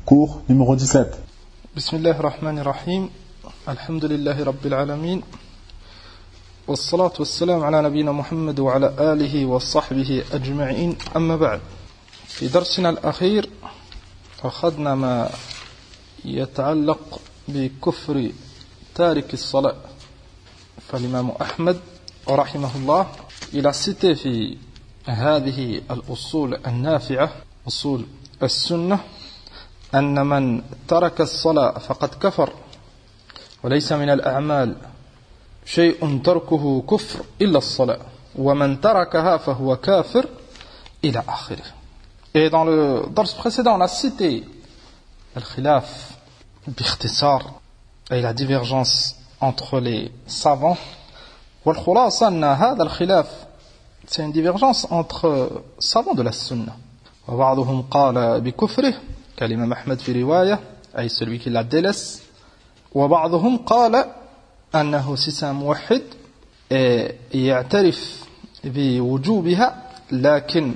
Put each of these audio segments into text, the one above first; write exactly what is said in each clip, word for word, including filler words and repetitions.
Cours numéro dix-sept. Bismillah ar-Rahman ar-Rahim. Alhamdulillahi Rabbil Alamin. والصلاة والسلام على نبينا محمد وعلى آله وصحبه أجمعين أما بعد. في درسنا الأخير أخذنا ما يتعلق بكفر تارك الصلاة. فالإمام أحمد رحمه الله il a cité في هذه الأصول النافعة أصول السنة أن من ترك الصلاة فقد كفر وليس من الأعمال شيء تركه كفر إلا الصلاة ومن تركها فهو كافر إلى آخره. Et dans le dars précédent on a cité le khilaf باختصار et la divergence entre les savants. والخلاصة أن هذا الخلاف c'est une divergence entre savants de la sunna. وبعضهم قال بكفره كالإمام أحمد في رواية أي celui qui la délaisse. وبعضهم قال أنه si c'est un موحد يعترف بوجوبها لكن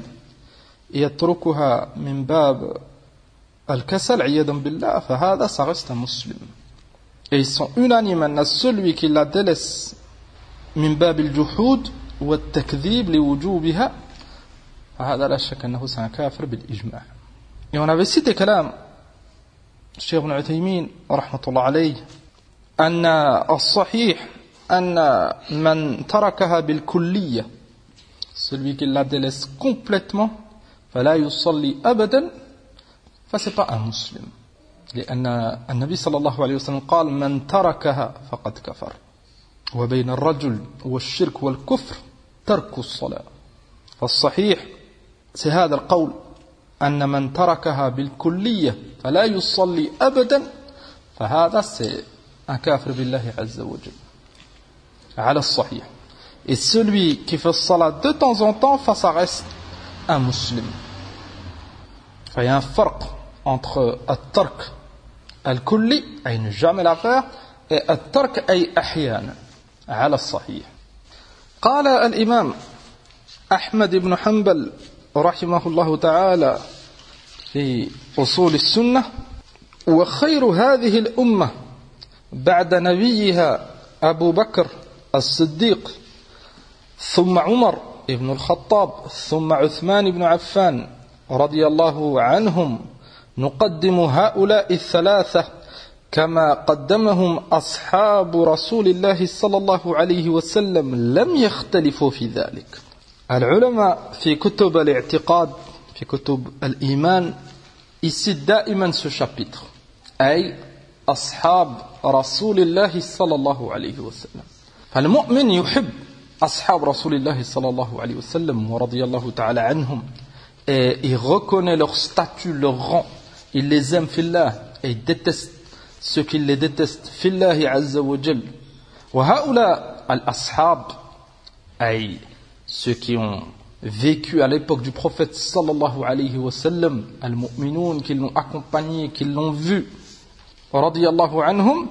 يتركها من باب الكسل عياذا بالله فهذا ça reste un مسلم. Et ils sont unanimes أن celui qui la délaisse من باب الجحود والتكذيب لوجوبها فهذا لا شك أنه c'est un كافر بالإجماع. Et on avait cité كلام الشيخ ابن عثيمين رحمة الله عليه أن الصحيح أن من تركها بالكلية celui qui la délaisse complètement فلا يصلي أبدا فسي pas un مسلم لأن النبي صلى الله عليه وسلم قال من تركها فقد كفر وبين الرجل والشرك والكفر ترك الصلاة. فالصحيح c'est هذا القول أن من تركها بالكلية فلا يصلي أبدا فهذا c'est un كافر بالله عز وجل على الصحيح. Et celui qui fait salat de temps en temps ça reste un musulman. Il y a un فرق entre الترك الكلي أي ne jamais la faire et الترك أي أحيانا على الصحيح. قال الإمام أحمد بن حنبل رحمه الله تعالى في أصول السنة وخير هذه الأمة بعد نبيها أبو بكر الصديق ثم عمر بن الخطاب ثم عثمان بن عفان رضي الله عنهم نقدم هؤلاء الثلاثة كما قدمهم أصحاب رسول الله صلى الله عليه وسلم لم يختلفوا في ذلك. العلماء في كتب الاعتقاد في كتب الإيمان ici دائما ce chapitre أي أصحاب رسول الله صلى الله عليه وسلم. فالمؤمن يحب أصحاب رسول الله صلى الله عليه وسلم ورضي الله تعالى عنهم et il reconnaît leur statut, leur rang, il les aime fillah et il déteste ceux qui les détestent fillahi azza wa jal. وهؤلاء الأصحاب أي ceux qui ont vécu à l'époque du prophète sallallahu alayhi wa sallam, al-mu'minoun, qui l'ont accompagné, qui l'ont vu, radiyallahu anhum,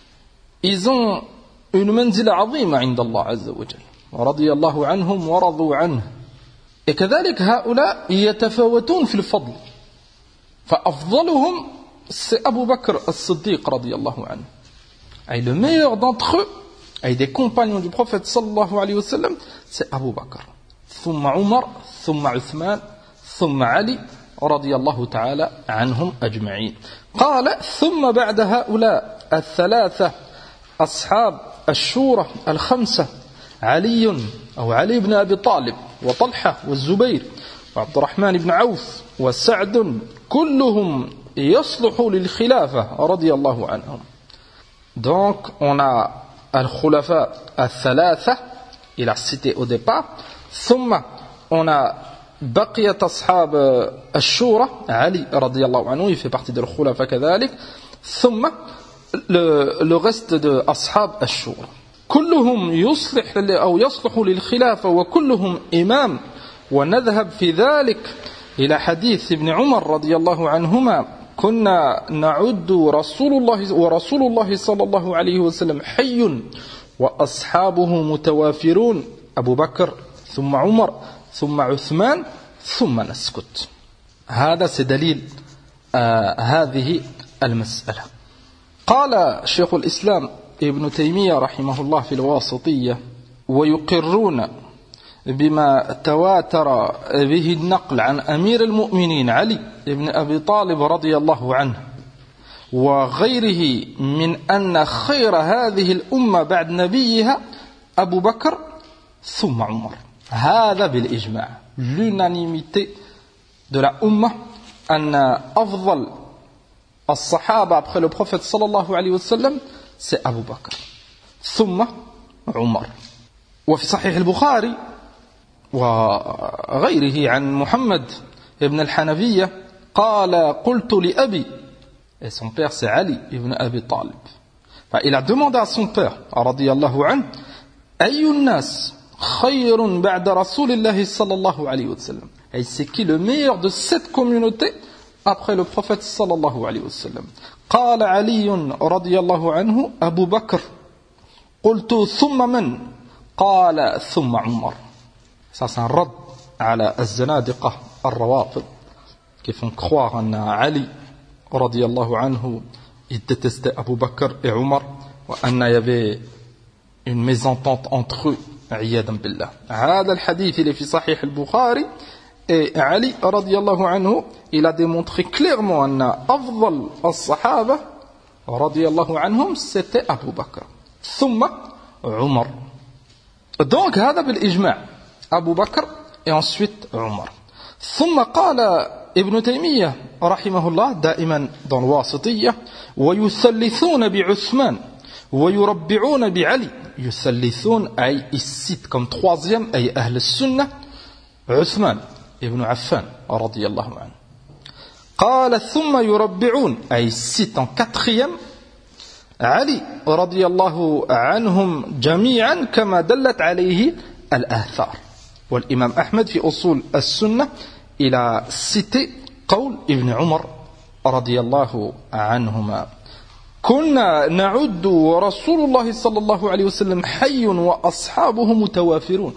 ils ont une manzila azima inda Allah azza wa jal, radiyallahu anhum wa radu anhu. Et كذلك هؤلاء يتفاوتون في الفضل. فأفضلهم c'est Abu Bakr as-Siddiq radiyallahu anhu. Et le meilleur d'entre eux, et des compagnons du prophète sallallahu alayhi wa sallam, c'est Abu Bakr. ثم عمر ثم عثمان ثم علي رضي الله تعالى عنهم أجمعين. قال ثم بعد هؤلاء الثلاثة أصحاب الشورى الخمسة علي أو علي بن أبي طالب وطلحة والزبير وعبد الرحمن بن عوف وسعد كلهم يصلح للخلافة رضي الله عنهم. Donc on a al-khulafa al-thalatha, il a cité au départ. ثم on a بقية أصحاب الشورى علي رضي الله عنه il fait partie de الخلفاء كذلك. ثم le, le reste de أصحاب الشورى كلهم يصلح أو يصلح للخلافة وكلهم إمام. ونذهب في ذلك إلى حديث ابن عمر رضي الله عنهما كنا نعد رسول الله ورسول الله صلى الله عليه وسلم حي وأصحابه متوافرون أبو بكر ثم عمر ثم عثمان ثم نسكت. هذا c'est دليل هذه المسألة. قال شيخ الإسلام ابن تيمية رحمه الله في الواسطية: ويقرون بما تواتر به النقل عن أمير المؤمنين علي بن أبي طالب رضي الله عنه وغيره من أن خير هذه الأمة بعد نبيها أبو بكر ثم عمر. هذا بالإجماع، l'unanimité de la Ummah أن أفضل الصحابة après le prophète صلى الله عليه وسلم c'est أبو بكر ثم عمر. وفي صحيح البخاري وغيره عن محمد بن الحنفية قال: قلت لأبي، et son père c'est Ali ibn Abi Talib. Enfin, il a demandé à son père رضي الله عنه: أي الناس خير بعد رسول الله صلى الله عليه وسلم. Et c'est qui le meilleur de cette communauté après le prophète صلى الله عليه وسلم. قال علي رضي الله عنه: أبو بكر. قلت: ثم من؟ قال: ثم عمر. Ça c'est un rad على الزنادقة الروافض qui font croire en Ali رضي الله عنه il détestait Abu Bakr et Omar وأن il y avait une mésentente entre eux. عياذا بالله. هذا الحديث اللي في صحيح البخاري et Ali رضي الله عنه il a démontré clairement أن أفضل الصحابة رضي الله عنهم c'était Abu Bakr ثم عمر. Donc هذا بالإجماع أبو بكر et ensuite عمر. ثم قال ابن تيمية رحمه الله دائما dans الواسطية: ويثلثون بعثمان ويربعون بعلي. يثلثون أي ils citent comme troisième أي أهل السنة عثمان ابن عفان رضي الله عنه. قال: ثم يربعون أي citent en quatrième علي رضي الله عنهم جميعا كما دلت عليه الآثار. والإمام أحمد في أصول السنة il a cité قول ابن عمر رضي الله عنهما: كنا نعد ورسول الله صلى الله عليه وسلم حي وأصحابه متوافرون.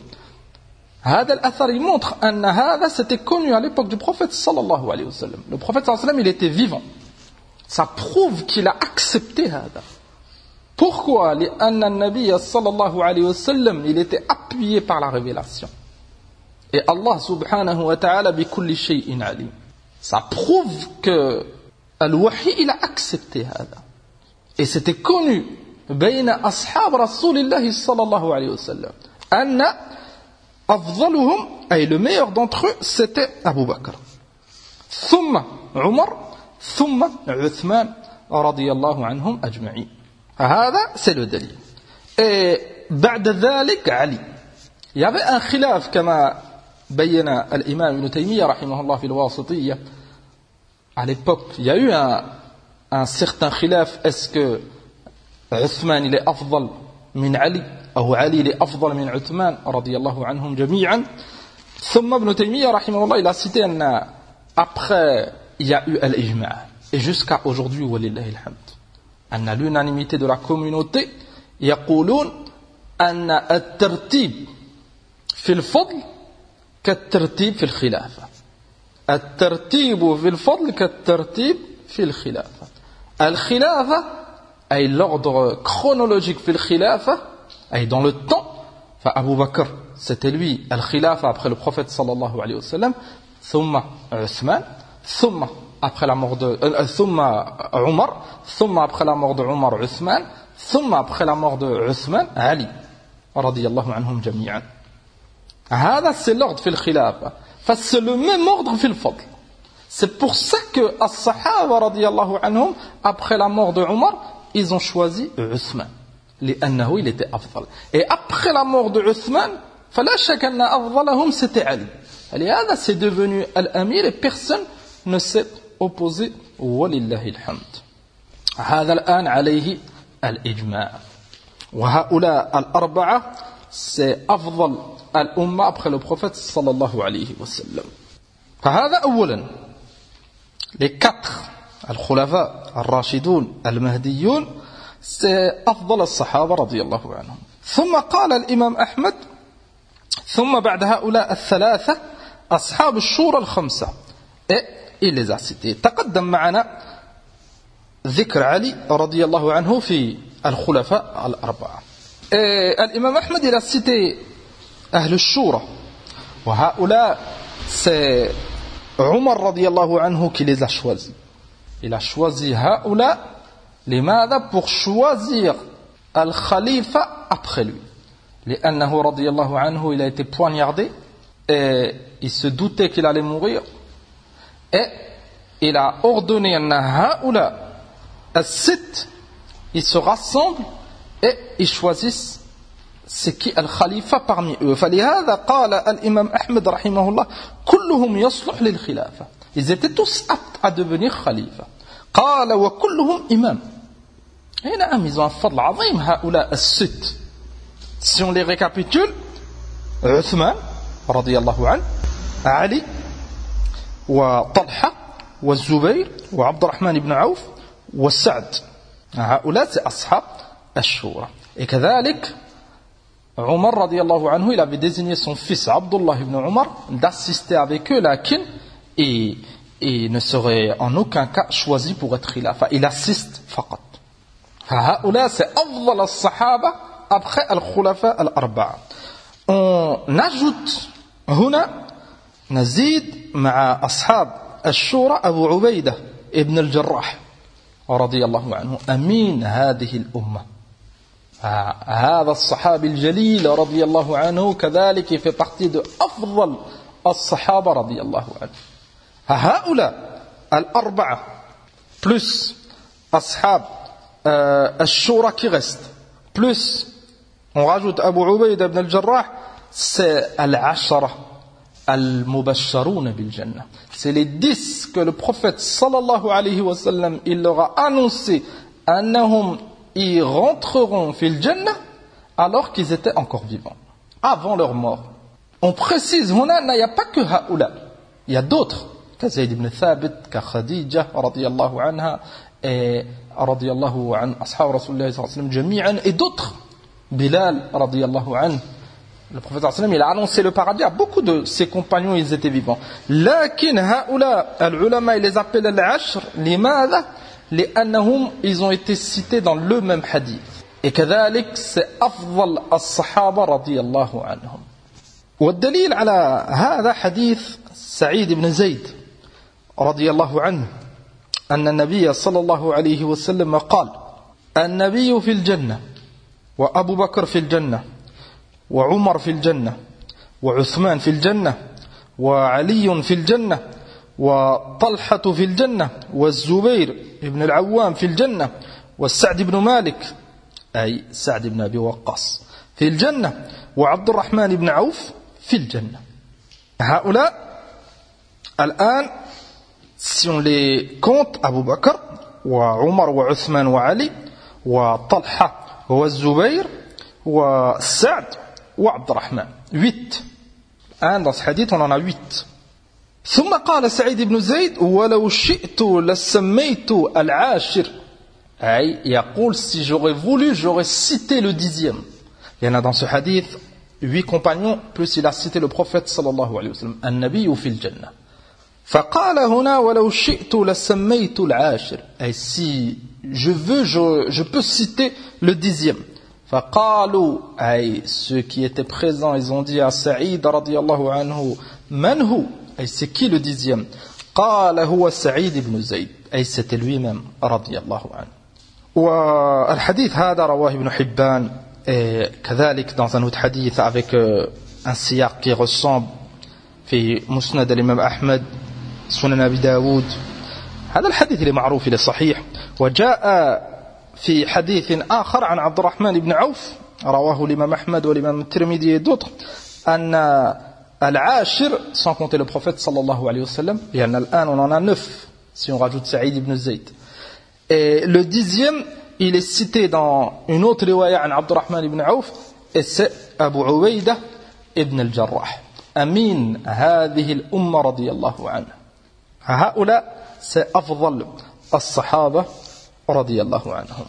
هذا الأثر montre أن هذا c'était connu à l'époque du prophète صلى الله عليه وسلم. Le prophète صلى الله عليه وسلم il était vivant. Ça prouve qu'il a accepté هذا. Pourquoi? لأن النبي صلى الله عليه وسلم il était appuyé par la révélation. Et Allah subhanahu wa ta'ala بكل شيء عليم. Ça prouve que al-wahi il a accepté هذا. Et c'était connu بين أصحاب رسول الله صلى الله عليه وسلم أن أفضلهم أي le meilleur d'entre eux c'était Abu Bakr ثم عمر ثم عثمان رضي الله عنهم أجمعين. هذا c'est le دليل. Et بعد ذلك علي. Il y avait un khilaf كما بين الإمام ابن تيمية رحمه الله في الواسطية. À l'époque il y a eu un un certain khilaf, est-ce que Uthman il est afdal min Ali ou Ali il est afdal min Uthman radiyallahu anhum jami'an. ثم ابن تيمية رحمه الله il a cité أن après il y a eu al-ijma' et jusqu'à aujourd'hui walillahi alhamd أن l'unanimité de la communauté يقولون أن الترتيب في الفضل كالترتيب في الخلافة. الترتيب في الفضل كالترتيب في الخلافة. الخلافة أي l'ordre chronologique في الخلافة أي dans le temps. فأبو بكر c'était lui الخلافة après le prophète صلى الله عليه وسلم ثم عثمان ثم après la mort de euh, ثم عمر ثم après la mort de عمر عثمان ثم après la mort de عثمان علي رضي الله عنهم جميعا. هذا c'est l'ordre في الخلافة. فسc'est le même ordre في الفضل. C'est pour ça que as-sahaba radiyallahu anhum après la mort de Omar ils ont choisi Uthman لأنه il était afdal. Et après la mort de Uthman فلا شك أن أفضلهم c'était Ali. لهذا c'est devenu al-amir et personne ne s'est opposé ولله الحمد. هذا الآن عليه الإجماع. وهؤلاء الأربعة c'est أفضل الأمة après le prophète صلى الله عليه وسلم. فهذا أولا les quatre الخلفاء الراشدون المهديون c'est أفضل الصحابة رضي الله عنهم. ثم قال الإمام أحمد ثم بعد هؤلاء الثلاثة أصحاب الشورى الخمسة. Et il les a cités. تقدم معنا ذكر علي رضي الله عنه في الخلفاء الأربعة. الإمام أحمد il a cité أهل الشورى وهؤلاء c'est Omar رضي الله عنه qui les a choisis. Il a choisi هؤلاء لماذا? Pour choisir al-Khalifa après lui. لأنه رضي الله عنه il a été poignardé et il se doutait qu'il allait mourir et il a ordonné أن هؤلاء الست ils se rassemblent et ils choisissent c'est qui al-Khalifa parmi eux. فلهذا قال الإمام أحمد رحمه الله كلهم يصلح للخلافة. Ils étaient tous aptes à devenir khalifa. قال وكلهم إمام. Et نعم ils ont un fadl عظيم هؤلاء الست. Si on les récapitule, عثمان رضي الله عنه, علي وطلحة والزبير وعبد الرحمن بن عوف والسعد. هؤلاء c'est أصحاب الشورى. Et كذلك Omar radiallahu anhu, il avait désigné son fils Abdullah ibn Omar d'assister avec eux, lakin, et, et ne serait en aucun cas choisi pour être khilafa. Il assiste faqat. Haoula, c'est afdal al-sahaba après al-khulafa al-arba'a. On ajoute, هنا نزيد مع أصحاب الشورى أبو عبيدة ابن الجراح رضي الله عنه أمين هذه الأمة. هذا الصحابي الجليل رضي الله عنه كذلك في partie de أفضل الصحابة رضي الله عنه. هؤلاء الأربعة plus أصحاب الشورى qui restent plus on rajoute Abu Ubaïda ibn al-Jarrah, c'est al-ashara al-mubashsharuna bil jannah. C'est les dix que le prophète sallallahu alayhi wa sallam il leur a annoncé annahum ils rentreront fil jannah alors qu'ils étaient encore vivants, avant leur mort. On précise, il n'y a pas que haoula, il y a d'autres, comme Zayd ibn Thabit, comme Khadija, radiyallahu anha, et radiyallahu an ashab Rasulullah sallallahu alayhi wa sallam, jami'an, et d'autres, Bilal, radiyallahu an. Le prophète sallallahu alayhi wa sallam, il a annoncé le paradis à beaucoup de ses compagnons, ils étaient vivants. Lakin haoula, al-ulama, ils les appellent al-ashr, limadha? لأنهم ils ont été cités dans le même hadith. Et كذلك c'est أفضل الصحابة رضي الله عنهم. والدليل على هذا حديث سعيد بن زيد رضي الله عنه أن النبي صلى الله عليه وسلم قال النبي في الجنة وأبو بكر في الجنة وعمر في الجنة وعثمان في الجنة وعلي في الجنة وطلحة في الجنة والزبير ابن العوام في الجنة والسعد بن مالك أي سعد بن أبي وقاص في الجنة وعبد الرحمن بن عوف في الجنة. هؤلاء الآن si on les compte Abu Bakr وعمر وعثمان وعلي وطلحة والزبير وسعد وعبد الرحمن huit. Un dans ce hadith on en a huit. ثم قال سعيد بن زيد ولو شئت لسميت العاشر أي يقول si j'aurais voulu j'aurais cité le dixième. Il y en a dans ce hadith huit compagnons plus il a cité le prophète صلى الله عليه وسلم النبي في الجنة. فقال هنا ولو شئت لسميت العاشر أي si je veux je, je peux citer le dixième. فقالوا أي ceux qui étaient présents ils ont dit à Saïd رضي الله عنه من هو أي c'est qui le dixième? قال هو سعيد بن زيد أي c'était lui-même رضي الله عنه. والحديث هذا رواه ابن حبان كذلك dans un autre hadith avec un siyaq qui ressemble في مسند الإمام أحمد سنن أبي داود. هذا الحديث اللي معروف اللي صحيح. وجاء في حديث آخر عن عبد الرحمن بن عوف رواه الإمام أحمد والإمام الترمذي et d'autres أن Al-Ashir, sans compter le prophète sallallahu alayhi wa sallam, il y en a un, on en a neuf, si on rajoute Saïd ibn Zayd. Et le dixième, il est cité dans une autre riwaya an Abdurrahman ibn Auf, et c'est Abu Ubaïda ibn al-Jarrah. Amin, هذه الأمة رضي الله عنه. هؤلاء c'est أفضل الصحابة رضي الله عنهم.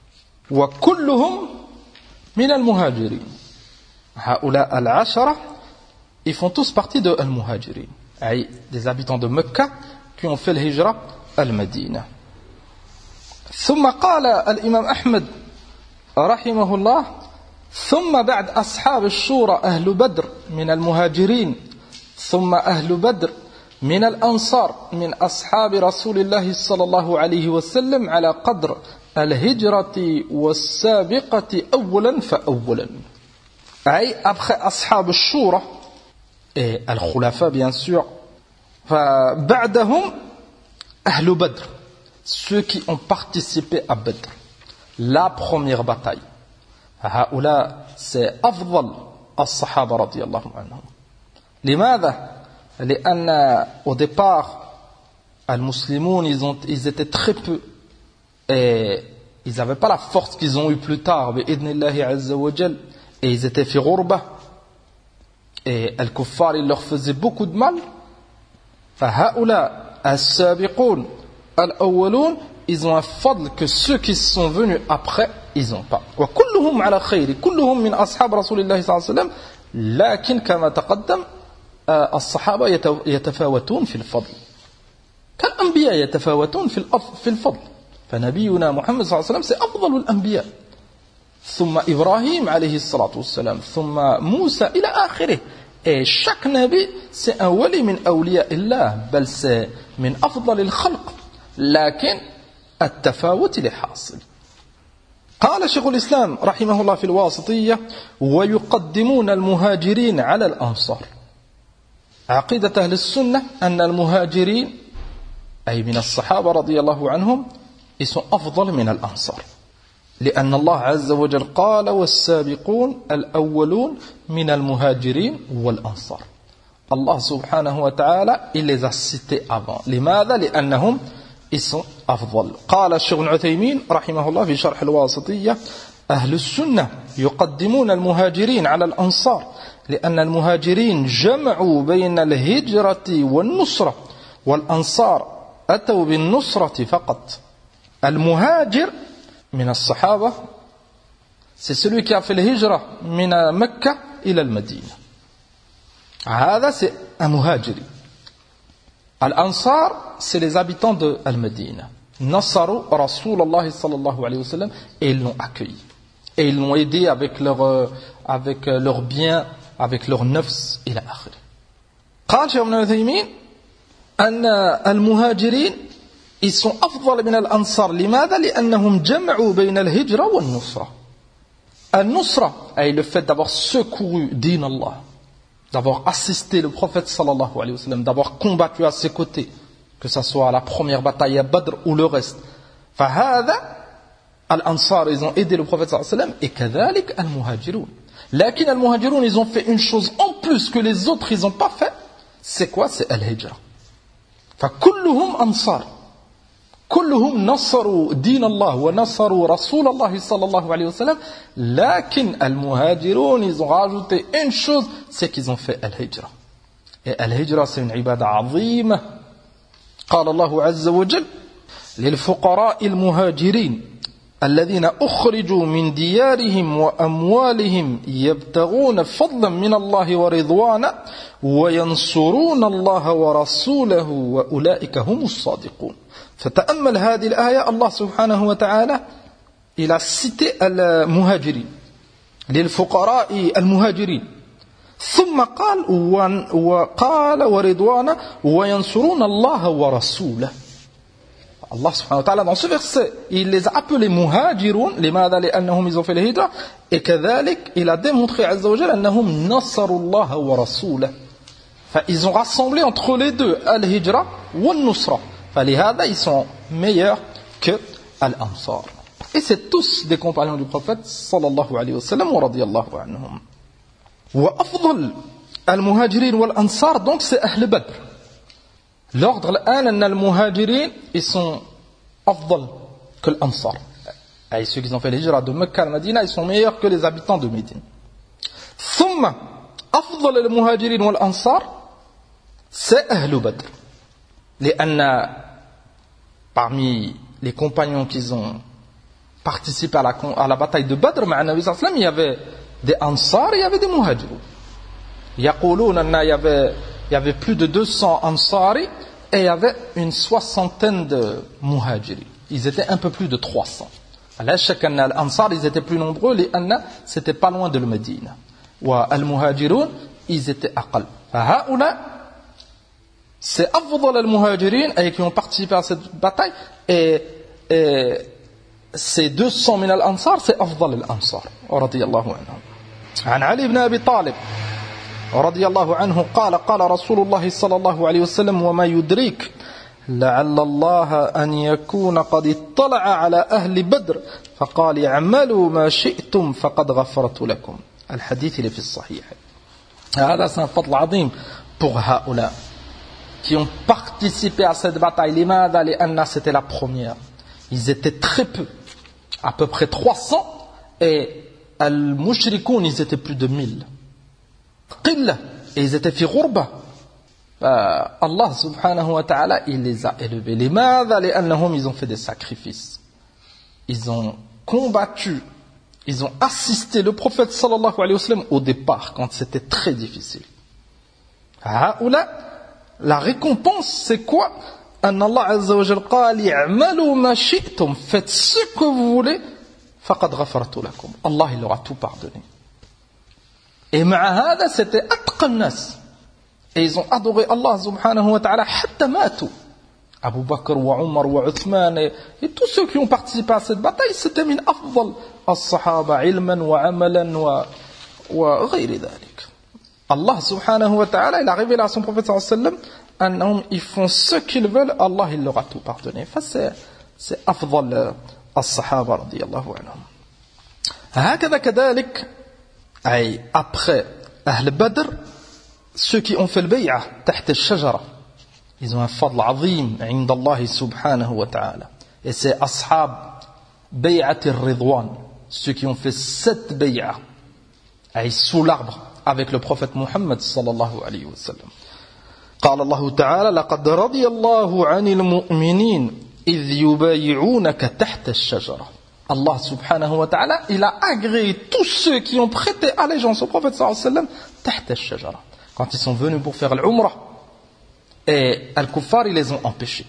وكلهم من المهاجرين. هؤلاء العشرة ils font tous partie de Al-Muhajirin, des habitants de Mecca qui ont fait le hijra al-Médina. ثم قال الإمام أحمد رحمه الله ثم بعد أصحاب الشورى أهل بدر من المهاجرين ثم أهل بدر من الأنصار من أصحاب رسول الله صلى الله عليه وسلم على قدر الهجرة والسابقة أولا فأولا. أي après أصحاب الشورى et الخلفاء bien sûr فبعدهم أهل بدر, ceux qui ont participé à Badr, la première bataille. هؤلاء c'est أفضل الصحابة رضي الله عنهم. لماذا؟ لأن au départ المسلمون ils, ont, ils étaient très peu et ils n'avaient pas la force qu'ils ont eu plus tard بإذن الله عز وجل, et ils étaient في غربة et الكفار ils leur faisaient beaucoup de mal. فهؤلاء السابقون الأولون ils ont un fadl que ceux qui sont venus après ils n'ont pas. وكلهم على خير كلهم من أصحاب رسول الله صلى الله عليه وسلم, لكن كما تقدم الصحابة يتفاوتون في الفضل كالأنبياء يتفاوتون في الفضل. فنبينا محمد صلى الله عليه وسلم c'est أفضل الأنبياء, ثم إبراهيم عليه الصلاة والسلام, ثم موسى إلى آخره. Et chaque nabi c'est un wali min awliya illah, بل c'est من أفضل الخلق, لكن التفاوت لحاصل. قال شيخ الإسلام رحمه الله في الواسطية ويقدمون المهاجرين على الأنصار. عقيدة أهل السنة أن المهاجرين أي من الصحابة رضي الله عنهم ils sont أفضل من الأنصار, لأن الله عز وجل قال والسابقون الأولون من المهاجرين والأنصار. Allah subhanahu wa ta'ala il les a cités avant. لماذا؟ لأنهم ils sont أفضل. قال الشيخ ابن عثيمين رحمه الله في شرح الواسطية أهل السنة يقدمون المهاجرين على الأنصار لأن المهاجرين جمعوا بين الهجرة والنصرة والأنصار أتوا بالنصرة فقط. المهاجر من الصحابة c'est celui qui a fait le hijra من مكة إلى المدينة, هذا c'est un muhajiri. Al-Ansar, c'est les habitants de Al-Madina. Nasaru Rasulallah sallallahu alayhi wa sallam, et ils l'ont accueilli. Et ils l'ont aidé avec leurs avec leur biens, avec leurs nafs, ila akhir. قال شيخ ابن عثيمين أن المهاجرين ils sont أفضل من الأنصار. لماذا؟ لأنهم جمعوا بين الهجرة والنصرة. النصرة أي le fait d'avoir secouru دين الله, d'avoir assisté le prophète sallallahu alayhi wa sallam, d'avoir combattu à ses côtés, que ce soit à la première bataille à Badr ou le reste. فهذا الأنصار ils ont aidé le prophète sallallahu alayhi wa sallam, et كذلك المهاجرون. لكن المهاجرون ils ont fait une chose en plus que les autres ils n'ont pas fait. C'est quoi? C'est al-hijra. فكلهم أنصار, كلهم نصروا دين الله ونصروا رسول الله صلى الله عليه وسلم, لكن المهاجرون ils ont rajouté une chose, c'est qu'ils ont fait al-hijra. Et al-hijra c'est une ibada عظيمة. قال الله عز وجل للفقراء المهاجرين الذين أخرجوا من ديارهم وأموالهم يبتغون فضلا من الله ورضوانا وينصرون الله ورسوله وأولئك هم الصادقون. فتأمل هذه الآية, الله سبحانه وتعالى il a cité المهاجرين للفقراء المهاجرين, ثم قال وقال ورضوانا وينصرون الله ورسوله. Allah subhanahu wa ta'ala dans ce verset il les a appelés muhajiroun, لماذا؟ لأنهم ils ont fait le hijra, et كذلك il a démontré عز وجل أنهم نصروا الله ورسوله. Ils ont rassemblé entre les deux al-hijra wal-nusra, فلهذا ils sont meilleurs que al-ansar. Et c'est tous des compagnons du prophète sallallahu alayhi wa sallam wa radiyallahu anhum. Wa afdal al-muhajirin wal-ansar, donc c'est ahl Badr. L'ordre l'an al-muhajirin ils sont afdal que l'ansar. Et ceux qui ont fait l'hijra de Mecca à Medina ils sont meilleurs que les habitants de Médine. ثم أفضل المهاجرين والأنصار c'est أهل بدر, لأن parmi les compagnons qui ont participé à la, à la bataille de Badr مع النبي صلى الله عليه وسلم il y avait des ansar et il y avait des muhajirun. يقولون أن il y avait il y avait plus de deux cents ansari et il y avait une soixantaine de muhajirin. Ils étaient un peu plus de trois cents. La shak anna al-ansar, ils étaient plus nombreux, les anna, c'était pas loin de la Médine. Wa al-muhajirun, ils étaient aqal. Haoula, c'est afdal al-muhajirin, et qui ont participé à cette bataille, et, et ces deux cents min al-ansar, c'est afdal al-ansar. Radiyallahu anhu. عن علي بن أبي طالب رضي الله عنه قال قال رسول الله صلى الله عليه وسلم وما يدريك لعل الله أن يكون قد اطلع على أهل بدر فقال اعملوا ما شئتم فقد غفرت لكم. الحديث اللي في الصحيح. هذا c'est un fadl عظيم pour هؤلاء qui ont participé à cette bataille. لماذا؟ لأن c'était la première. Ils étaient très peu, à peu près trois cents, et al-mushrikoun, ils étaient plus de mille. Qilla, et ils étaient fi ghurba. Allah subhanahu wa ta'ala, il les a élevés. لماذا؟ لأنهم, ils ont fait des sacrifices. Ils ont combattu, ils ont assisté le prophète sallallahu alayhi wa sallam au départ, quand c'était très difficile. Haoula, la récompense, c'est quoi? أن الله عز وجل قال اعملوا ما شئتم, faites ce que vous voulez, فقد غفرت لكم. Allah, il leur a tout pardonné. Et مع هذا, c'était أتقى الناس. Et ils ont adoré Allah subhanahu wa ta'ala حتى ماتوا. Abu Bakr wa Umar wa Uthman et, et tous ceux qui ont participé à cette bataille, c'était min afdal as-sahaba ilman wa amalan wa wa ghayri dhalik. Allah subhanahu wa ta'ala, il a révélé à son prophète sallallahu alayhi wa sallam, ils font ce qu'ils veulent, Allah il leur a tout pardonné. Enfin, c'est c'est afdal as-sahaba radiyallahu anhum. هكذا كذلك, ay après Ahl Badr, ceux qui ont fait le bay'ah تحت الشجرة, ils ont un fadl azim عند الله سبحانه وتعالى. Et c'est ashab bay'at al-ridwan, ceux qui ont fait sept bay'ah, ay sous l'arbre avec le prophète Muhammad sallallahu alayhi wa sallam. قال الله تعالى لقد رضي الله عن المؤمنين إذ يبايعونك تحت الشجرة. Allah subhanahu wa ta'ala, il a agréé tous ceux qui ont prêté allégeance au prophète sallallahu alayhi wa sallam تحت الشجرة. Quand ils sont venus pour faire l'umrah, et Al-Kuffar, ils les ont empêchés.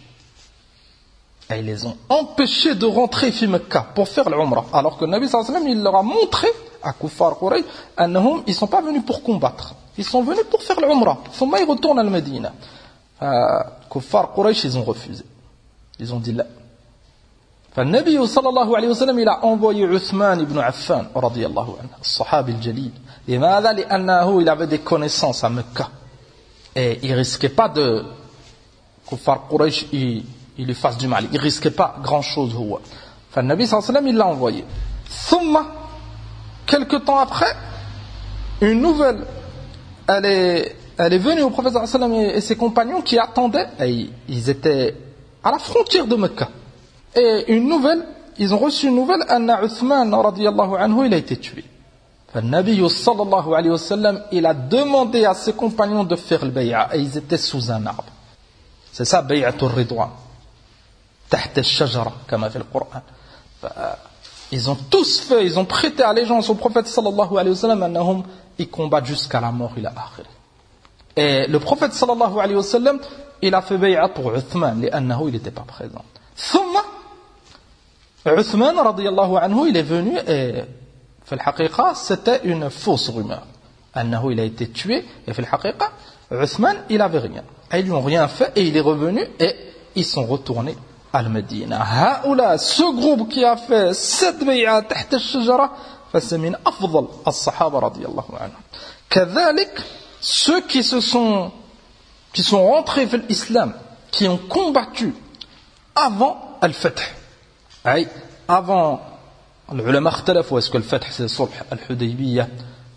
Et ils les ont empêchés de rentrer fi Mecca pour faire l'umrah. Alors que le Nabi sallallahu alayhi wa sallam, il leur a montré à Kuffar Quraysh, annahum, ils ne sont pas venus pour combattre. Ils sont venus pour faire l'umrah. Thumma, ils retournent à la Médine. Kuffar Quraysh, ils ont refusé. Ils ont dit là. Le Nabi sallallahu alayhi wa sallam, il a envoyé Uthman ibn Affan, radiyallahu anhu, le sahabi al-jalil. لماذا؟ لأنه, il avait des connaissances à Mecca. Et il ne risquait pas de Kuffar Quraysh, il, il lui fasse du mal. Il ne risquait pas grand-chose. Le Nabi sallallahu alayhi wa sallam, il l'a envoyé. Thumma, quelque temps après, une nouvelle, elle est, elle est venue au prophète sallallahu alayhi wa sallam et ses compagnons qui attendaient, et ils étaient à la frontière de Mecca. Et une nouvelle, ils ont reçu une nouvelle, Anna Uthman radiyallahu anhu, il a été tué. Le Nabi sallallahu alayhi wa sallam, il a demandé à ses compagnons de faire le bay'a, et ils étaient sous un arbre. C'est ça, bay'atul ridwan. Tahta al-shajara, comme fait le Coran. Ils ont tous fait, ils ont prêté allégeance au prophète sallallahu alayhi wa sallam, annahum, ils combattent jusqu'à la mort, il a akhir. Et le prophète sallallahu alayhi wa sallam, il a fait bay'a pour Uthman, li'annahu, il n'était pas présent. Thumma, Uthman radiyallahu anhu, il est venu et في الحقيقة, c'était une fausse rumeur. Annahu, il a été tué, et في الحقيقة, Uthman, il avait rien. Et ils lui ont rien fait, et il est revenu, et ils sont retournés à Al-Medina. Haoula, ce groupe qui a fait cette bay'a تحت الشجرة, c'est min afdal as-sahaba radiyallahu anhu. كذلك, ceux qui se sont, qui sont rentrés dans l'islam, qui ont combattu avant Al-Fath. Aïe, avant العلماء اختلفوا est-ce que le fath c'est le sulh al-Hudaybiyah,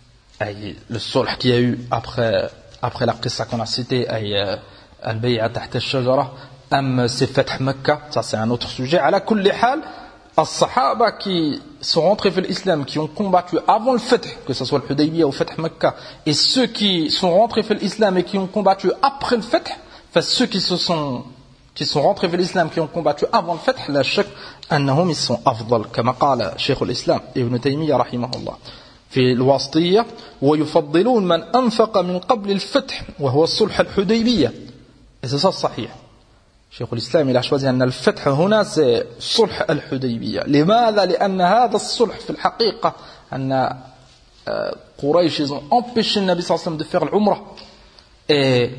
le sulh qu'il y a eu après après la qissa qu'on a cité, al-bay'a tahta al-shajara, am c'est fath Mecca, ça c'est un autre sujet. ala kulli hal, as-sahaba qui sont rentrés dans l'islam, qui ont combattu avant le fath, que ce soit le Hudaybiyah ou fath Mecca, et ceux qui sont rentrés dans l'islam et qui ont combattu après le fath, enfin ceux qui se sont qui sont rentrés vers l'islam, qui ont combattu avant le fath, la shak, annahum, ils sont afdal, comme قال شيخ الإسلام ابن تيمية رحمه الله في الواسطية, ويفضلون من أنفق من قبل الفتح وهو الصلح الحديبية. Et c'est ça le sahih. شيخ الإسلام il a choisi أن الفتح هنا c'est صلح الحديبية. لماذا؟ لأن هذا الصلح في الحقيقة أن قريش ils ont empêché النبي صلى الله عليه وسلم de faire l'umrah. Et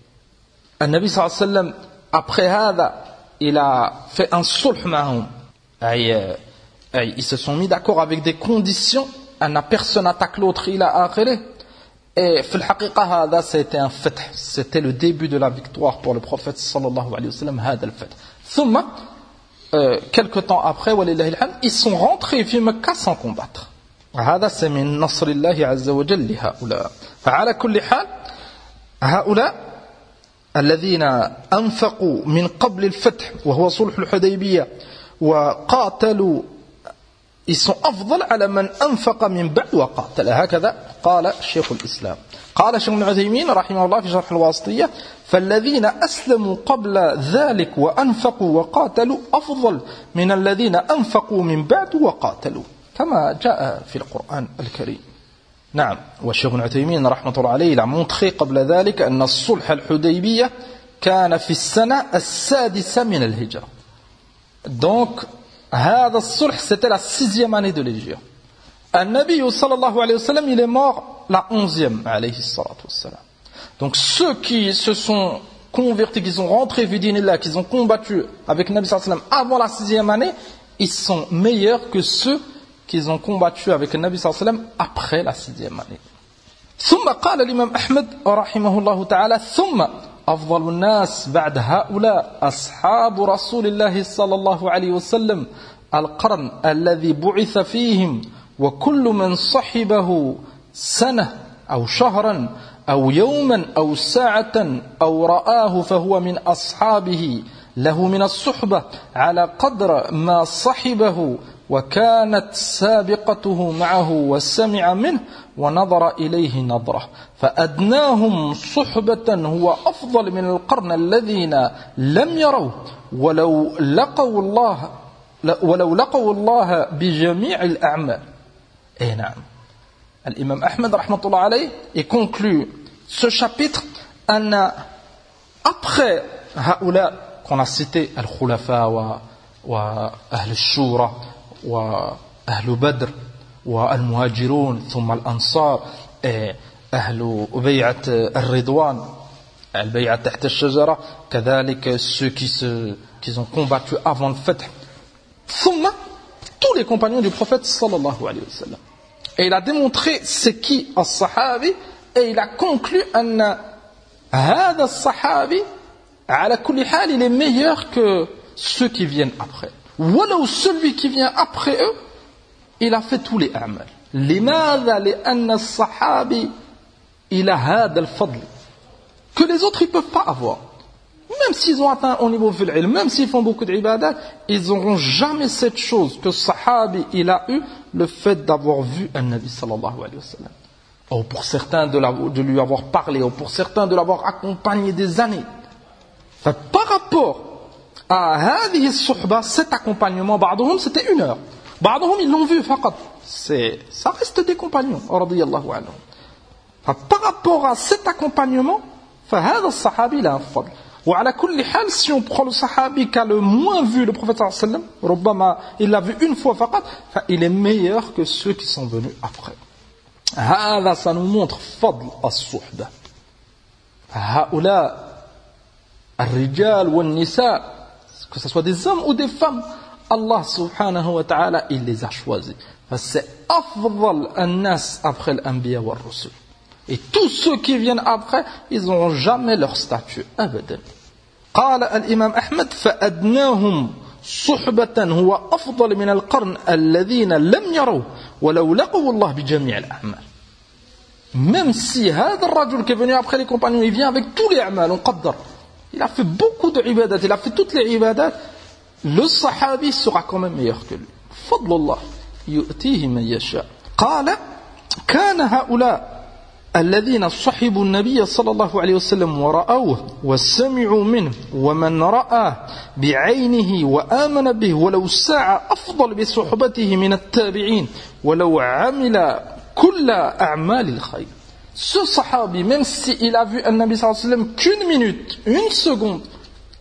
النبي صلى الله عليه وسلم après هذا il a fait un صلح معهم. أي ils se sont mis d'accord avec des conditions أن personne attaque l'autre إلى آخره. Et في الحقيقة هذا c'était un فتح, c'était le début de la victoire pour le prophète sallallahu alayhi wa sallam. هذا الفتح. ثم euh, quelque temps après ولله الحمد ils sont rentrés في مكة sans combattre. هذا c'est من نصر الله عز وجل لهؤلاء. فعلى كل حال هؤلاء الذين أنفقوا من قبل الفتح وهو صلح الحديبية وقاتلوا ils sont أفضل على من أنفق من بعد وقاتل. هكذا قال شيخ الإسلام. قال شيخ ابن عثيمين رحمه الله في شرح الواسطية فالذين أسلموا قبل ذلك وأنفقوا وقاتلوا أفضل من الذين أنفقوا من بعد وقاتلوا كما جاء في القرآن الكريم. نعم. والشيخ ابن عثيمين رحمة الله عليه il a montré قبل ذلك أن الصلح الحديبية كان في السنة السادسة من الهجرة. donc هذا الصلح c'était la sixième année de l'hégire. النبي صلى الله عليه وسلم il est mort la onzième عليه الصلاة والسلام. donc ceux qui se sont convertis, qui sont rentrés fi dinillah, qui ont combattu avec le Nabi sallallahu alayhi wa sallam avant la sixième année, ils sont meilleurs que ceux qui ont combattu avec le Nabi sallallahu alayhi wa sallam après la sixième année. ثم قال الإمام أحمد رحمه الله تعالى ثم أفضل الناس بعد هؤلاء أصحاب رسول الله صلى الله عليه وسلم القرن الذي بعث فيهم وكل من صحبه سنة أو شهرا أو يوما أو ساعة أو رآه فهو من أصحابه له من الصحبة على قدر ما صحبه وكانت سابقته معه وسمع منه ونظر إليه نظرة فأدناهم صحبة هو أفضل من القرن الذين لم يروه ولو لقوا الله ولو لقوا الله بجميع الأعمال. Et نعم. الإمام أحمد رحمة الله عليه il conclut ce chapitre أن après هؤلاء qu'on a cité الخلفاء وأهل الشورى وأهل بدر والمهاجرون ثم الأنصار أهل بيعة الرضوان البيعة تحت الشجرة كذلك ceux qui, se, qui ont combattu avant le fath ثم tous les compagnons du prophète sallallahu alayhi wa sallam. Et il a démontré c'est qui as-sahabi et il a conclu أن هذا الصحابي على كل حال il est meilleur que ceux qui viennent après. ولو celui qui vient après eux il a fait tous les أعمال. لماذا؟ لأن الصحابي il a هذا الفضل que les autres ils peuvent pas avoir. Même s'ils ont atteint au niveau fil ilm, même s'ils font beaucoup d'ibadat, ils n'auront jamais cette chose que le sahabi il a eu, le fait d'avoir vu un Nabi sallallahu alayhi wa sallam. Ou pour certains de, la, de lui avoir parlé, ou pour certains de l'avoir accompagné des années. Enfin, par rapport à هذه الصحبة, cet accompagnement, بعضهم c'était une heure. بعضهم ils l'ont vu فقط. C'est, ça reste des compagnons, radiyallahu anhum. Enfin, par rapport à cet accompagnement, فهذا الصحابي il a un fadl. وعلى كل حال si on prend le sahabi qui a le moins vu le prophète sallallahu alayhi wa sallam, ربما il l'a vu une fois فقط, il est meilleur que ceux qui sont venus après. هذا ça nous montre فضل الصحبة. هؤلاء الرجال والنساء, que ce soit des hommes ou des femmes, Allah subhanahu wa ta'ala il les a choisis. C'est أفضل الناس après l'anbiya wal rusul. Et tous ceux qui viennent après, ils n'auront jamais leur statut. أبدا. قال الإمام أحمد فأدناهم صحبة هو أفضل من القرن الذين لم يروا ولو لقوا الله بجميع الأعمال. Même si هذا الرجل qui est venu après les compagnons, il vient avec tous les أعمال, on قدر. Il a fait beaucoup de ibadat, il a fait toutes les ibadat. Le sahabi sera quand même meilleur que lui. فضل الله يؤتيه من يشاء. قال كان هؤلاء الذين صحبوا النبي صلى الله عليه وسلم ورأوه وسمعوا منه ومن رأى بعينه وآمن به ولو ساعة أفضل بصحبته من التابعين ولو عمل كل أعمال الخير. Ce sahabi, même s'il a vu un Nabi sallallahu alayhi wa sallam qu'une minute, une seconde,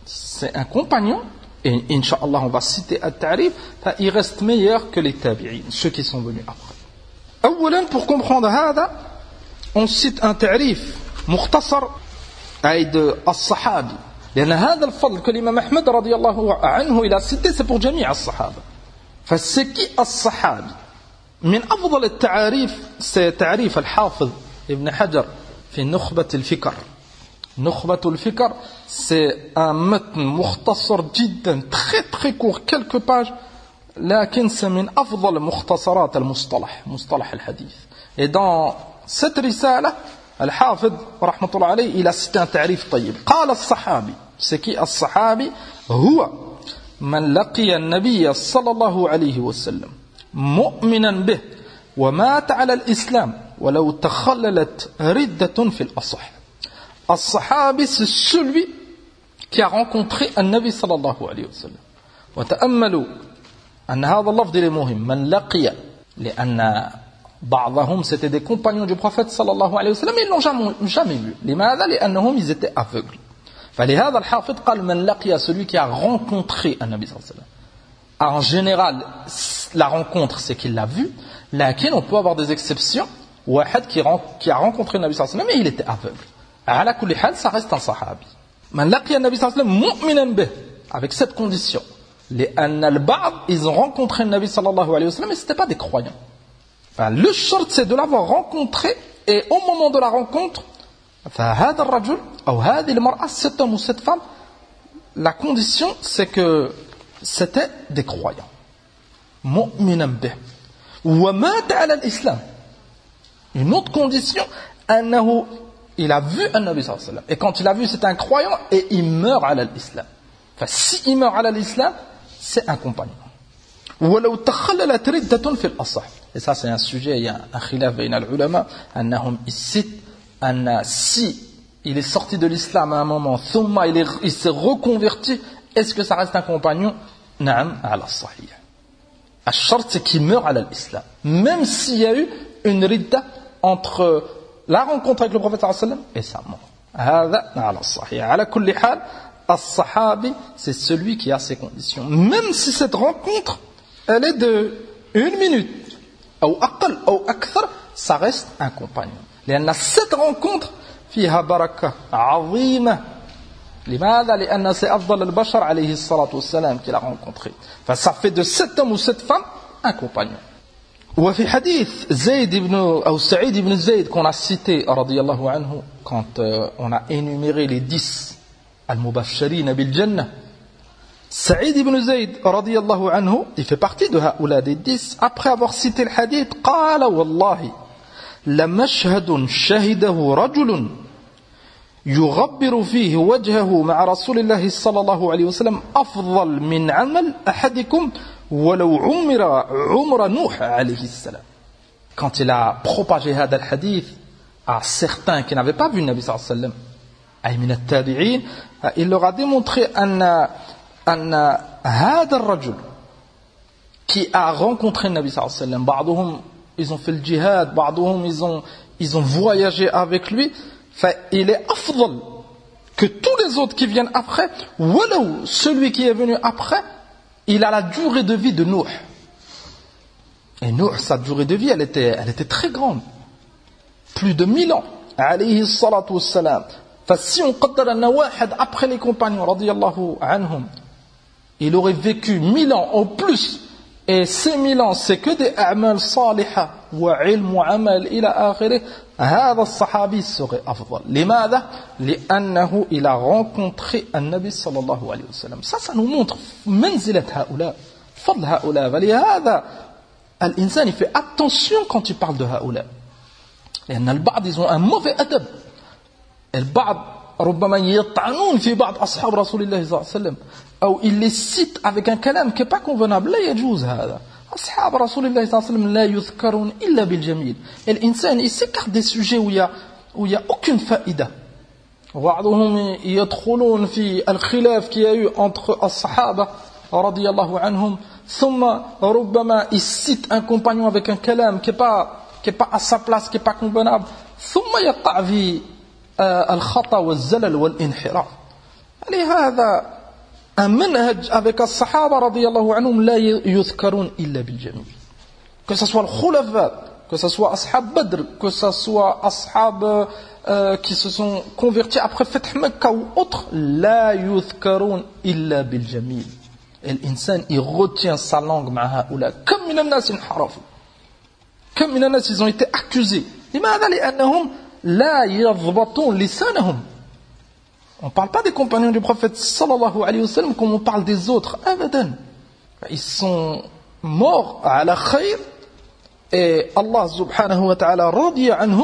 c'est un compagnon, et Inch'Allah on va citer At-Ta'rif, il reste meilleur que les tabi'in, ceux qui sont venus après. أولا, pour comprendre هذا, on cite un تعريف مختصر أي de الصحابي, لأن هذا الفضل que l'imam Ahmed رضي الله عنه il a cité, c'est pour جميع الصحابة. فسي كي الصحابي؟ من أفضل التعاريف c'est تعريف الحافظ ابن حجر في نخبة الفكر. نخبة الفكر c'est un متن مختصر جدا, très très court, quelques pages, لكن c'est من أفضل مختصرات المصطلح, مصطلح الحديث. Et dans cette رسالة الحافظ رحمة الله عليه il a cité un تعريف طيب. قال الصحابي, c'est qui الصحابي؟ هو من لقي النبي صلى الله عليه وسلم مؤمنا به ومات على الإسلام ولو تخللت ردة في الأصح. الصحابي c'est celui qui a rencontré النبي صلى الله عليه وسلم. وتأملوا أن هذا اللفظ مهم, من لقي, لأن بعضهم c'était des compagnons du prophète صلى الله عليه وسلم, ils l'ont jamais, jamais vu. لماذا؟ لأنهم ils étaient aveugles. فلهذا الحافظ قال من لقي, celui qui a rencontré النبي صلى الله عليه وسلم. En général, la rencontre c'est qu'il l'a vu, لكن on peut avoir des exceptions. واحد qui a rencontré النبي صلى الله عليه وسلم mais il était aveugle. على كل حال ça reste un صحابي. من لقي النبي صلى الله عليه وسلم مؤمنا به, avec cette condition. لأن البعض ils ont rencontré النبي صلى الله عليه وسلم mais c'était pas des croyants. Enfin, le short c'est de l'avoir rencontré, et au moment de la rencontre فهذا الرجل أو هذه المرأة, cet homme ou cette femme, la condition c'est que c'était des croyants. مؤمنا به ومات على الإسلام. Une autre condition, أنه il a vu un Nabi sallallahu alayhi wa sallam, et quand il a vu c'est un croyant et il meurt à l'islam. Enfin, si il meurt à l'islam, c'est un compagnon. ولو تخللت ردة في الأصح. Et ça c'est un sujet, il y a un khilaf بين العلماء أنهم citent أن si il est sorti de l'islam à un moment, ثم il, est, il s'est reconverti, est-ce que ça reste un compagnon? نعم على الصحيح. الشرط c'est qu'il meurt à l'islam, même s'il y a eu une ridda entre la rencontre avec le prophète sallallahu alayhi wa sallam et sa mort. هذا على الصحيح. على كل حال الصحابي c'est celui qui a ces conditions, même si cette rencontre elle est de une minute أو أقل أو أكثر, ça reste un compagnon. لأن cette rencontre فيها بركة عظيمة. لماذا؟ لأن c'est أفضل البشر عليه الصلاة والسلام qui l'a rencontré. Enfin, ça fait de cet homme ou cette femme un compagnon. وفي حديث زيد بن أو سعيد بن زيد qu'on a cité رضي الله عنه, quand euh, on a énuméré les dix المبشرين بالجنة, Saïd ibn Zayd رضي الله عنه, il fait partie de هؤلاء des dix. Après avoir cité le hadith, قال والله لمشهد شهده رجل يغبر فيه وجهه مع رسول الله صلى الله عليه وسلم أفضل من عمل أحدكم ولو عمر عمر نوح عليه السلام. Quand il a propagé هذا الحديث à certains qui n'avaient pas vu le Nabi صلى الله عليه وسلم, أي من التابعين, il leur a démontré أن أن هذا الرجل qui a rencontré le Nabi صلى الله عليه وسلم, بعضهم ils ont fait le djihad, بعضهم ils ont ils ont voyagé avec lui, il est afdal que tous les autres qui viennent après, ou celui qui est venu après, il a la durée de vie de Nuh. Et Nuh, sa durée de vie, elle était, elle était très grande. Plus de mille ans. Alayhi salatu wassalam. Si on qaddara anna wahid après les compagnons, radiyallahu anhum, il aurait vécu mille ans au plus. Et ces mille ans, c'est que des a'mal salihah, wa ilm wa amal ila akhirih. هذا الصحابي serait أفضل. لماذا؟ لأنه il a rencontré النبي صلى الله عليه وسلم. Ça, ça nous montre منزلة هؤلاء, فضل هؤلاء. ولهذا الإنسان il fait attention quand il parle de هؤلاء. لأن البعض ils ont un mauvais أدب. البعض ربما يطعنون في بعض أصحاب رسول الله صلى الله عليه وسلم, أو ils les citent avec un كلام qui n'est pas convenable. لا يجوز هذا. أصحاب رسول الله صلى الله عليه وسلم لا يذكرون إلا بالجميل. الإنسان il s'écarte des sujets où il y a où il y a aucune faïda. بعضهم يدخلون في الخلاف qu'il y a eu entre الصحابة رضي الله عنهم, ثم ربما il cite un compagnon avec un كلام qui est pas qui est pas à sa place, qui est pas convenable, ثم يقع في الخطأ والزلل والانحراف. لهذا un manhaj avec as-sahaba radiyallahu anhum la yuzkarun illa bil jamil. Que ce soit le khulafa, que ce soit ashab Badr, que ce soit ashab euh, qui se sont convertis après Fath Makkah ou autres, la yuzkarun illa bil jamil. Et l'insan il retient sa langue ma haoula. Comme min an-nas inharafu. Comme min an-nas ils ont été accusés. لماذا؟ لأنهم لا يضبطون لسانهم. On ne parle pas des compagnons du prophète sallallahu alayhi wa sallam comme on parle des autres. Abadan. Ils sont morts à la khayr et Allah subhanahu wa ta'ala radiya anhum.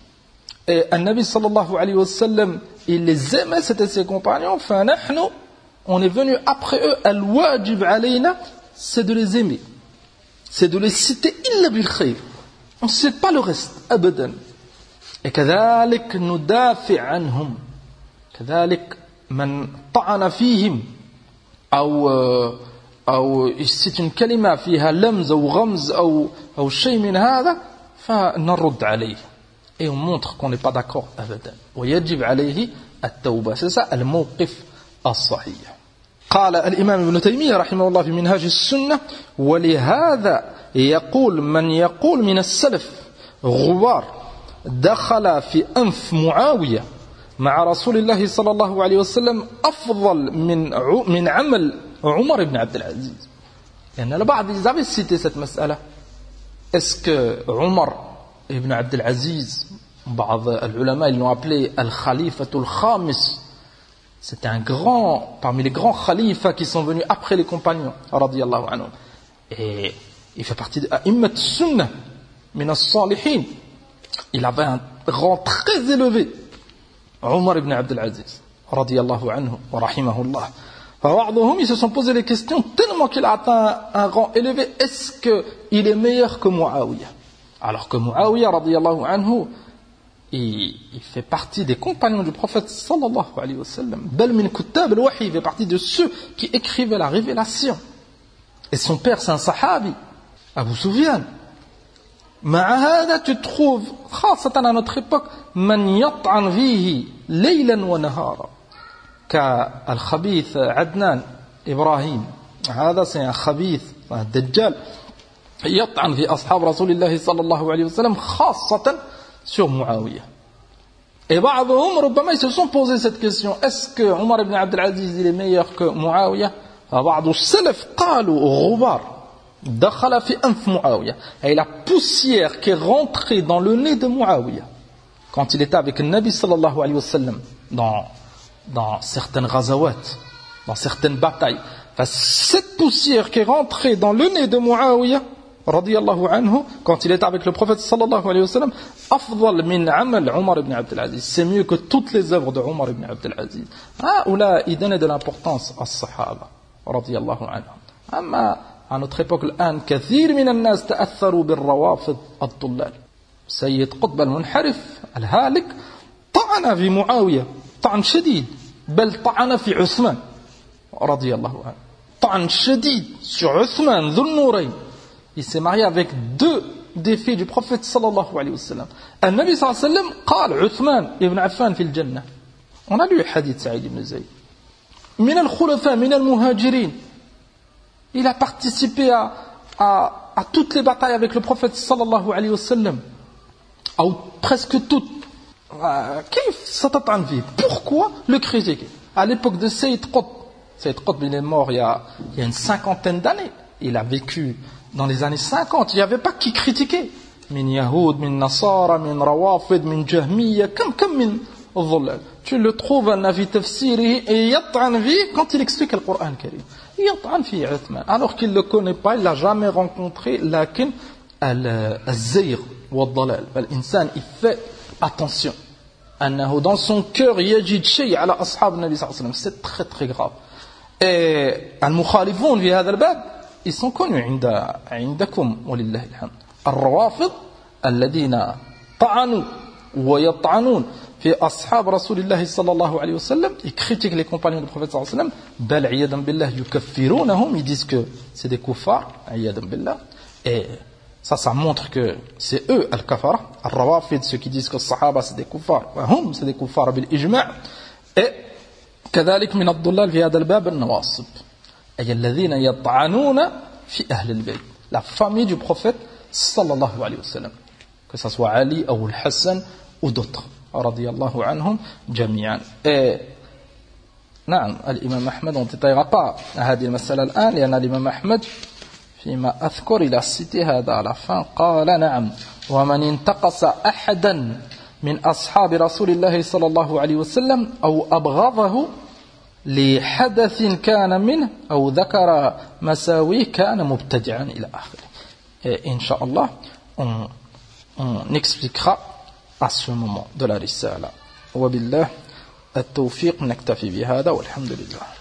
Et un Nabi sallallahu alayhi wa sallam, il les aimait, c'était ses compagnons. فنحن, on est venu après eux. Al-wajib alayna, c'est de les aimer. C'est de les citer illa bil khayr. On ne cite pas le reste. Abadan. Et كذلك ندافع عنهم. كذلك من طعن فيهم أو أو يسيت une كلمة فيها لمز أو غمز أو أو شيء من هذا فنرد عليه et on montre qu'on n'est pas d'accord أبدا ويجب عليه التوبة. C'est ça الموقف الصحيح. قال الإمام ابن تيمية رحمه الله في منهاج السنة ولهذا يقول من يقول من السلف غبار دخل في أنف معاوية مع رسول الله صلى الله عليه وسلم أفضل من من عمل عمر بن عبد العزيز. يعني البعض ils avaient cité cette مسألة. Est-ce que Omar ibn Abd al-Aziz, بعض العلماء ils l'ont appelé al-Khalifatul Khamis, c'était un grand parmi les grands khalifas qui sont venus après les compagnons radiyallahu anhum, et il fait partie de a'immat sunnah min as-salihin. Il avait un rang très élevé, Omar ibn Abd al-Aziz radiyallahu anhu wa rahimahullah. Ils se sont posé les questions tellement qu'il a atteint un rang élevé. Est-ce qu'il est meilleur que Muawiyah? Alors que Muawiyah radiyallahu anhu, il, il fait partie des compagnons du prophète sallallahu alayhi wa sallam. Bal min kuttab al-wahi, il fait partie de ceux qui écrivaient la révélation. Et son père c'est un sahabi, Abu Sufyan. مع هذا tu trouves خاصة à notre époque من يطعن فيه ليلا ونهارا كالخبيث عدنان إبراهيم. هذا c'est un خبيث الدجال يطعن في أصحاب رسول الله صلى الله عليه وسلم خاصة sur معاوية. Et بعضهم ربما ils se sont posé cette question, est-ce que Omar ibn Abd al-Aziz il est meilleur que Muawiyah? بعض السلف قالوا غبار دخل في أنف معاوية, et la poussière qui est rentrée dans le nez de Muawiyah quand il était avec le Nabi sallallahu alayhi wa sallam dans dans certaines ghazawat, dans certaines batailles. Enfin, cette poussière qui est rentrée dans le nez de Muawiyah radiyallahu anhu quand il était avec le prophète sallallahu alayhi wa sallam, afdal min amal Omar ibn Abd al-Aziz, c'est mieux que toutes les œuvres de Omar ibn Abd al-Aziz. Ah, ou là, il donnait de l'importance à sahaba radiyallahu anhu. Amma à notre époque الآن كثير من الناس تأثروا بالروافض الضلال. سيد قطب المنحرف الهالك طعن في معاوية طعن شديد, بل طعن في عثمان رضي الله عنه طعن شديد sur عثمان ذو النورين. Il s'est marié avec deux des filles du prophète sallallahu alayhi wa sallam. النبي صلى الله عليه وسلم قال عثمان ابن عفان في الجنة. On a lu hadith Saïd ibn Zayd. من الخلفاء من المهاجرين. Il a participé à, à, à toutes les batailles avec le prophète sallallahu alayhi wa sallam, ou presque toutes. Pourquoi le critiquer? À l'époque de Sayyid Qutb, Sayyid Qutb il est mort il y, a, il y a une cinquantaine d'années. Il a vécu dans les années cinquante. Il n'y avait pas qui critiquer. Min Yahoud, min Nasara, min Rawafid, min Jahmiya, comme comme min Dhullal. Tu le trouves un avis tafsiri et yat'an fi quand il explique le Coran Karim. يطعن في عثمان alors qu'il ne le connaît pas, il l'a jamais rencontré. لكن الزيغ والضلال فالإنسان il fait attention أنه dans son cœur يجد شيء على أصحاب النبي صلى الله عليه وسلم. C'est très très grave. Et المخالفون في هذا الباب ils sont connus عند عندكم ولله الحمد. الروافض الذين طعنوا ويطعنون في أصحاب رسول الله صلى الله عليه وسلم, ils critiquent les compagnons du prophète صلى الله عليه وسلم, بل عياذا بالله يكفرونهم, ils disent que c'est des kuffars, عياذا بالله. Et ça, ça montre que c'est eux al-kafara, al-rawafid, ceux qui disent que les sahaba c'est des kuffars, hum c'est des kuffars bil ijma'. Et كذلك من الضلال في هذا الباب النواصب أي الذين يطعنون في أهل البيت la famille du prophète sallallahu alayhi wa sallam que ce soit Ali ou le Hassan ou d'autres رضي الله عنهم جميعا et نعم الإمام أحمد on ne détaillera pas هذه المسألة الآن لأن الإمام أحمد فيما أذكر إلى cité هذا على fin قال نعم ومن انتقص أحدا من أصحاب رسول الله صلى الله عليه وسلم أو أبغضه لحدث كان منه أو ذكر مساويه كان مبتدعا إلى آخره. Et Inch'Allah, on, on expliquera à ce moment de la risala. وبالله التوفيق نكتفي بهذا والحمد لله.